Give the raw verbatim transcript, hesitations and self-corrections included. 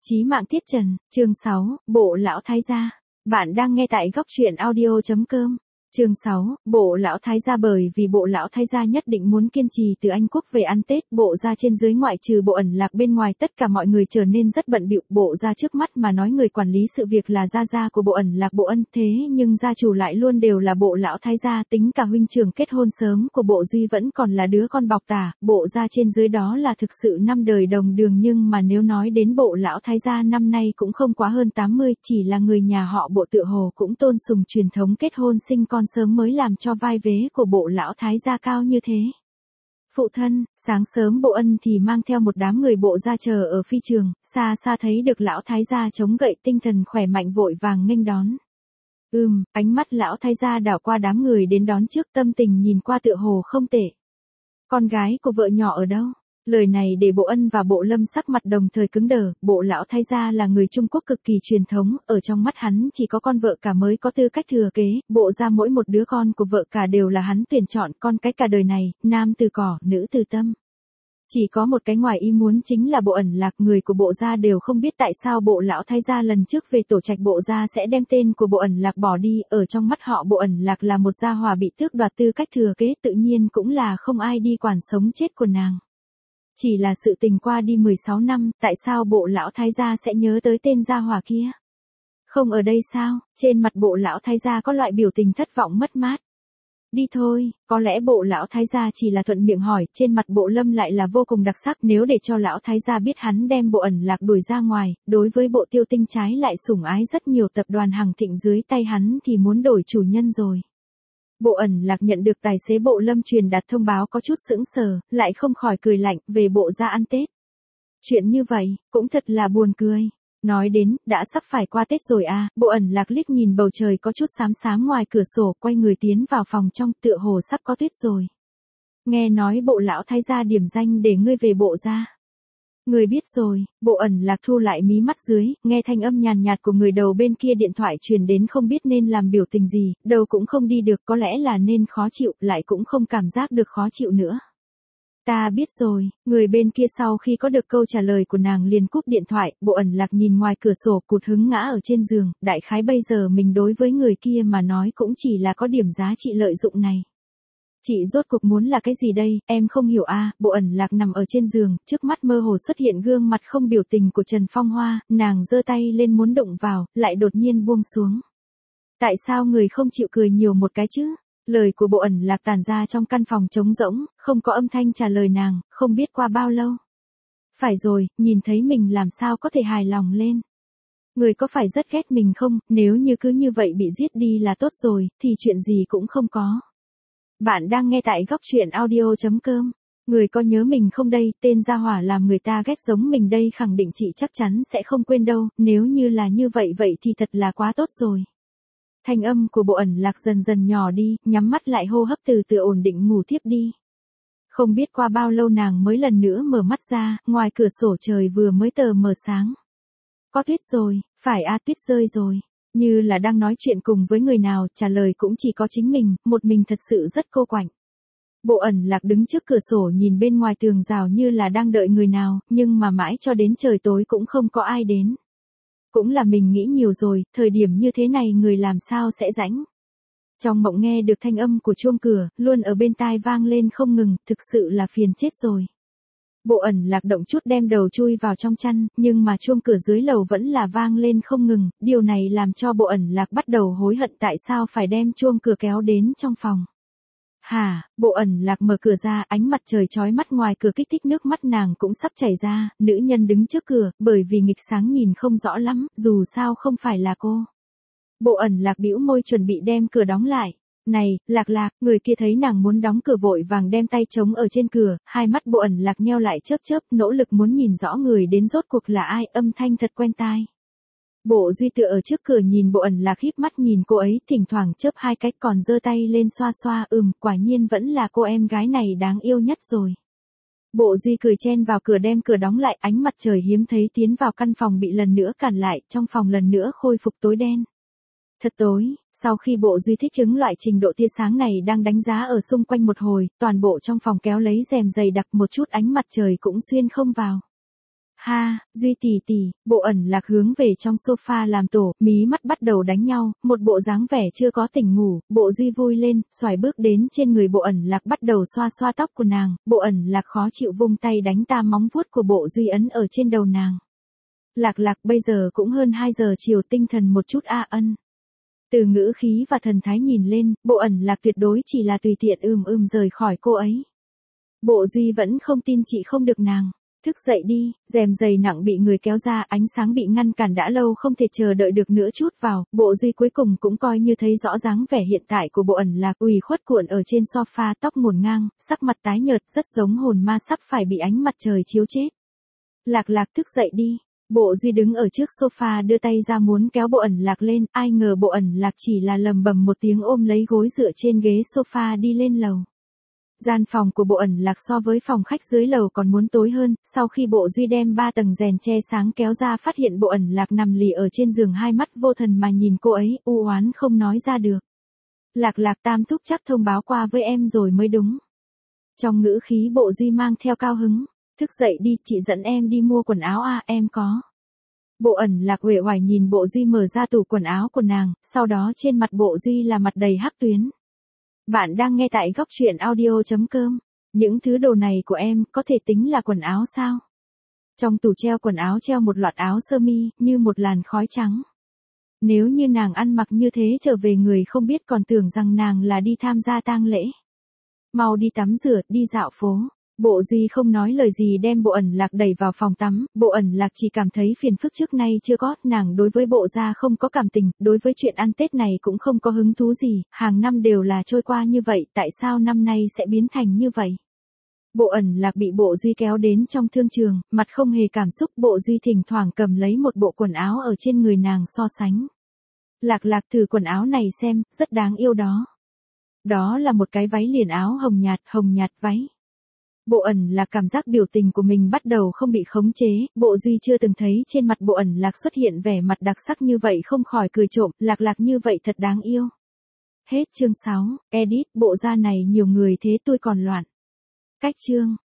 Chí mạng tiết trần, chương sáu, Bộ lão thái gia. Bạn đang nghe tại góc truyện audio chấm com. Chương sáu, Bộ lão thái gia. Bởi vì bộ lão thái gia nhất định muốn kiên trì từ Anh quốc về ăn Tết, bộ gia trên dưới ngoại trừ bộ ẩn lạc bên ngoài tất cả mọi người trở nên rất bận bịu. Bộ gia trước mắt mà nói người quản lý sự việc là gia gia của bộ ẩn lạc bộ ân, thế nhưng gia chủ lại luôn đều là bộ lão thái gia. Tính cả huynh trưởng kết hôn sớm của bộ duy vẫn còn là đứa con bọc tả, bộ gia trên dưới đó là thực sự năm đời đồng đường. Nhưng mà nếu nói đến bộ lão thái gia năm nay cũng không quá hơn tám mươi, chỉ là người nhà họ bộ tựa hồ cũng tôn sùng truyền thống kết hôn sinh con sớm mới làm cho vai vế của bộ lão thái gia cao như thế. Phụ thân, sáng sớm bộ ân thì mang theo một đám người bộ gia chờ ở phi trường, xa xa thấy được lão thái gia chống gậy tinh thần khỏe mạnh vội vàng nghênh đón. Ừm, ánh mắt lão thái gia đảo qua đám người đến đón trước, tâm tình nhìn qua tựa hồ không tệ. Con gái của vợ nhỏ ở đâu? Lời này để bộ ân và bộ lâm sắc mặt đồng thời cứng đờ. Bộ lão thái gia là người Trung Quốc cực kỳ truyền thống, ở trong mắt hắn chỉ có con vợ cả mới có tư cách thừa kế, bộ gia mỗi một đứa con của vợ cả đều là hắn tuyển chọn, con cái cả đời này, nam từ cỏ, nữ từ tâm. Chỉ có một cái ngoài ý muốn chính là bộ ẩn lạc, người của bộ gia đều không biết tại sao bộ lão thái gia lần trước về tổ trạch bộ gia sẽ đem tên của bộ ẩn lạc bỏ đi, ở trong mắt họ bộ ẩn lạc là một gia hòa bị tước đoạt tư cách thừa kế, tự nhiên cũng là không ai đi quản sống chết của nàng. Chỉ là sự tình qua đi mười sáu năm, tại sao bộ lão thái gia sẽ nhớ tới tên gia hòa kia? Không ở đây sao? Trên mặt bộ lão thái gia có loại biểu tình thất vọng mất mát. Đi thôi, có lẽ bộ lão thái gia chỉ là thuận miệng hỏi, trên mặt bộ lâm lại là vô cùng đặc sắc. Nếu để cho lão thái gia biết hắn đem bộ ẩn lạc đuổi ra ngoài, đối với bộ tiêu tinh trái lại sủng ái rất nhiều tập đoàn hàng thịnh dưới tay hắn thì muốn đổi chủ nhân rồi. Bộ ẩn lạc nhận được tài xế bộ lâm truyền đạt thông báo có chút sững sờ, lại không khỏi cười lạnh, về bộ gia ăn Tết. Chuyện như vậy, cũng thật là buồn cười. Nói đến, đã sắp phải qua Tết rồi à, bộ ẩn lạc liếc nhìn bầu trời có chút xám xám ngoài cửa sổ, quay người tiến vào phòng trong, tựa hồ sắp có tuyết rồi. Nghe nói bộ lão thái gia điểm danh để ngươi về bộ gia. Người biết rồi, bộ ẩn lạc thu lại mí mắt dưới, nghe thanh âm nhàn nhạt của người đầu bên kia điện thoại truyền đến, không biết nên làm biểu tình gì, đầu cũng không đi được, có lẽ là nên khó chịu, lại cũng không cảm giác được khó chịu nữa. Ta biết rồi, người bên kia sau khi có được câu trả lời của nàng liền cúp điện thoại, bộ ẩn lạc nhìn ngoài cửa sổ cụt hứng ngã ở trên giường, đại khái bây giờ mình đối với người kia mà nói cũng chỉ là có điểm giá trị lợi dụng này. Chị rốt cuộc muốn là cái gì đây, em không hiểu a. Bộ ẩn lạc nằm ở trên giường, trước mắt mơ hồ xuất hiện gương mặt không biểu tình của Trần Phong Hoa, nàng giơ tay lên muốn đụng vào, lại đột nhiên buông xuống. Tại sao người không chịu cười nhiều một cái chứ? Lời của bộ ẩn lạc tản ra trong căn phòng trống rỗng, không có âm thanh trả lời nàng, không biết qua bao lâu. Phải rồi, nhìn thấy mình làm sao có thể hài lòng lên. Người có phải rất ghét mình không, nếu như cứ như vậy bị giết đi là tốt rồi, thì chuyện gì cũng không có. Bạn đang nghe tại góc truyện audio chấm com. Người có nhớ mình không đây, tên gia hỏa làm người ta ghét giống mình đây, khẳng định chị chắc chắn sẽ không quên đâu, nếu như là như vậy vậy thì thật là quá tốt rồi. Thanh âm của bộ ẩn lạc dần dần nhỏ đi, nhắm mắt lại, hô hấp từ từ ổn định ngủ tiếp đi. Không biết qua bao lâu nàng mới lần nữa mở mắt ra, ngoài cửa sổ trời vừa mới tờ mờ sáng. Có tuyết rồi, phải a, tuyết rơi rồi. Như là đang nói chuyện cùng với người nào, trả lời cũng chỉ có chính mình, một mình thật sự rất cô quạnh. Bộ ẩn lạc đứng trước cửa sổ nhìn bên ngoài tường rào như là đang đợi người nào, nhưng mà mãi cho đến trời tối cũng không có ai đến. Cũng là mình nghĩ nhiều rồi, thời điểm như thế này người làm sao sẽ rãnh. Trong mộng nghe được thanh âm của chuông cửa, luôn ở bên tai vang lên không ngừng, thực sự là phiền chết rồi. Bộ ẩn lạc động chút đem đầu chui vào trong chăn, nhưng mà chuông cửa dưới lầu vẫn là vang lên không ngừng, điều này làm cho bộ ẩn lạc bắt đầu hối hận tại sao phải đem chuông cửa kéo đến trong phòng. Hả, bộ ẩn lạc mở cửa ra, ánh mặt trời chói mắt ngoài cửa kích thích nước mắt nàng cũng sắp chảy ra, nữ nhân đứng trước cửa, bởi vì nghịch sáng nhìn không rõ lắm, dù sao không phải là cô. Bộ ẩn lạc bĩu môi chuẩn bị đem cửa đóng lại. Này, lạc lạc, người kia thấy nàng muốn đóng cửa vội vàng đem tay chống ở trên cửa, hai mắt bộ ẩn lạc nheo lại chớp chớp, nỗ lực muốn nhìn rõ người đến rốt cuộc là ai, âm thanh thật quen tai. Bộ duy tựa ở trước cửa nhìn bộ ẩn lạc híp mắt nhìn cô ấy, thỉnh thoảng chớp hai cách còn giơ tay lên xoa xoa, ừm, quả nhiên vẫn là cô em gái này đáng yêu nhất rồi. Bộ duy cười chen vào cửa đem cửa đóng lại, ánh mặt trời hiếm thấy tiến vào căn phòng bị lần nữa cản lại, trong phòng lần nữa khôi phục tối đen. Thật tối, sau khi bộ duy thích ứng loại trình độ tia sáng này đang đánh giá ở xung quanh một hồi, toàn bộ trong phòng kéo lấy rèm dày đặc, một chút ánh mặt trời cũng xuyên không vào. Ha, Duy tỷ tỷ, Bộ Ẩn Lạc hướng về trong sofa làm tổ, mí mắt bắt đầu đánh nhau, một bộ dáng vẻ chưa có tỉnh ngủ, Bộ Duy vui lên, xoài bước đến trên người Bộ Ẩn Lạc bắt đầu xoa xoa tóc của nàng, Bộ Ẩn Lạc khó chịu vung tay đánh ta móng vuốt của Bộ Duy ấn ở trên đầu nàng. Lạc Lạc bây giờ cũng hơn hai giờ chiều, tinh thần một chút a ân. Từ ngữ khí và thần thái nhìn lên, Bộ Ẩn Lạc tuyệt đối chỉ là tùy tiện ưm ưm rời khỏi cô ấy. Bộ Duy vẫn không tin chị không được nàng. Thức dậy đi, rèm giày nặng bị người kéo ra, ánh sáng bị ngăn cản đã lâu không thể chờ đợi được nữa chút vào, Bộ Duy cuối cùng cũng coi như thấy rõ dáng vẻ hiện tại của Bộ Ẩn Lạc, ủy khuất cuộn ở trên sofa, tóc ngổn ngang, sắc mặt tái nhợt, rất giống hồn ma sắp phải bị ánh mặt trời chiếu chết. Lạc Lạc thức dậy đi. Bộ Duy đứng ở trước sofa đưa tay ra muốn kéo Bộ Ẩn Lạc lên, ai ngờ Bộ Ẩn Lạc chỉ là lầm bầm một tiếng ôm lấy gối dựa trên ghế sofa đi lên lầu. Gian phòng của Bộ Ẩn Lạc so với phòng khách dưới lầu còn muốn tối hơn, sau khi Bộ Duy đem ba tầng rèn che sáng kéo ra phát hiện Bộ Ẩn Lạc nằm lì ở trên giường, hai mắt vô thần mà nhìn cô ấy, u oán không nói ra được. Lạc Lạc, Tam thúc chắc thông báo qua với em rồi mới đúng. Trong ngữ khí Bộ Duy mang theo cao hứng. Thức dậy đi, chị dẫn em đi mua quần áo à, em có. Bộ Ẩn Lạc uể oải nhìn Bộ Duy mở ra tủ quần áo của nàng, sau đó trên mặt Bộ Duy là mặt đầy hắc tuyến. Bạn đang nghe tại góc truyện audio chấm com. Những thứ đồ này của em có thể tính là quần áo sao? Trong tủ treo quần áo treo một loạt áo sơ mi, như một làn khói trắng. Nếu như nàng ăn mặc như thế trở về, người không biết còn tưởng rằng nàng là đi tham gia tang lễ. Mau đi tắm rửa, đi dạo phố. Bộ Duy không nói lời gì đem Bộ Ẩn Lạc đẩy vào phòng tắm, Bộ Ẩn Lạc chỉ cảm thấy phiền phức trước nay chưa có, nàng đối với Bộ gia không có cảm tình, đối với chuyện ăn Tết này cũng không có hứng thú gì, hàng năm đều là trôi qua như vậy, tại sao năm nay sẽ biến thành như vậy? Bộ Ẩn Lạc bị Bộ Duy kéo đến trong thương trường, mặt không hề cảm xúc, Bộ Duy thỉnh thoảng cầm lấy một bộ quần áo ở trên người nàng so sánh. Lạc Lạc, thử quần áo này xem, rất đáng yêu đó. Đó là một cái váy liền áo hồng nhạt, hồng nhạt váy. Bộ Ẩn Lạc cảm giác biểu tình của mình bắt đầu không bị khống chế, Bộ Duy chưa từng thấy trên mặt Bộ Ẩn Lạc xuất hiện vẻ mặt đặc sắc như vậy, không khỏi cười trộm, Lạc Lạc như vậy thật đáng yêu. Hết chương sáu, edit, bộ gia này nhiều người thế tôi còn loạn. Cách chương.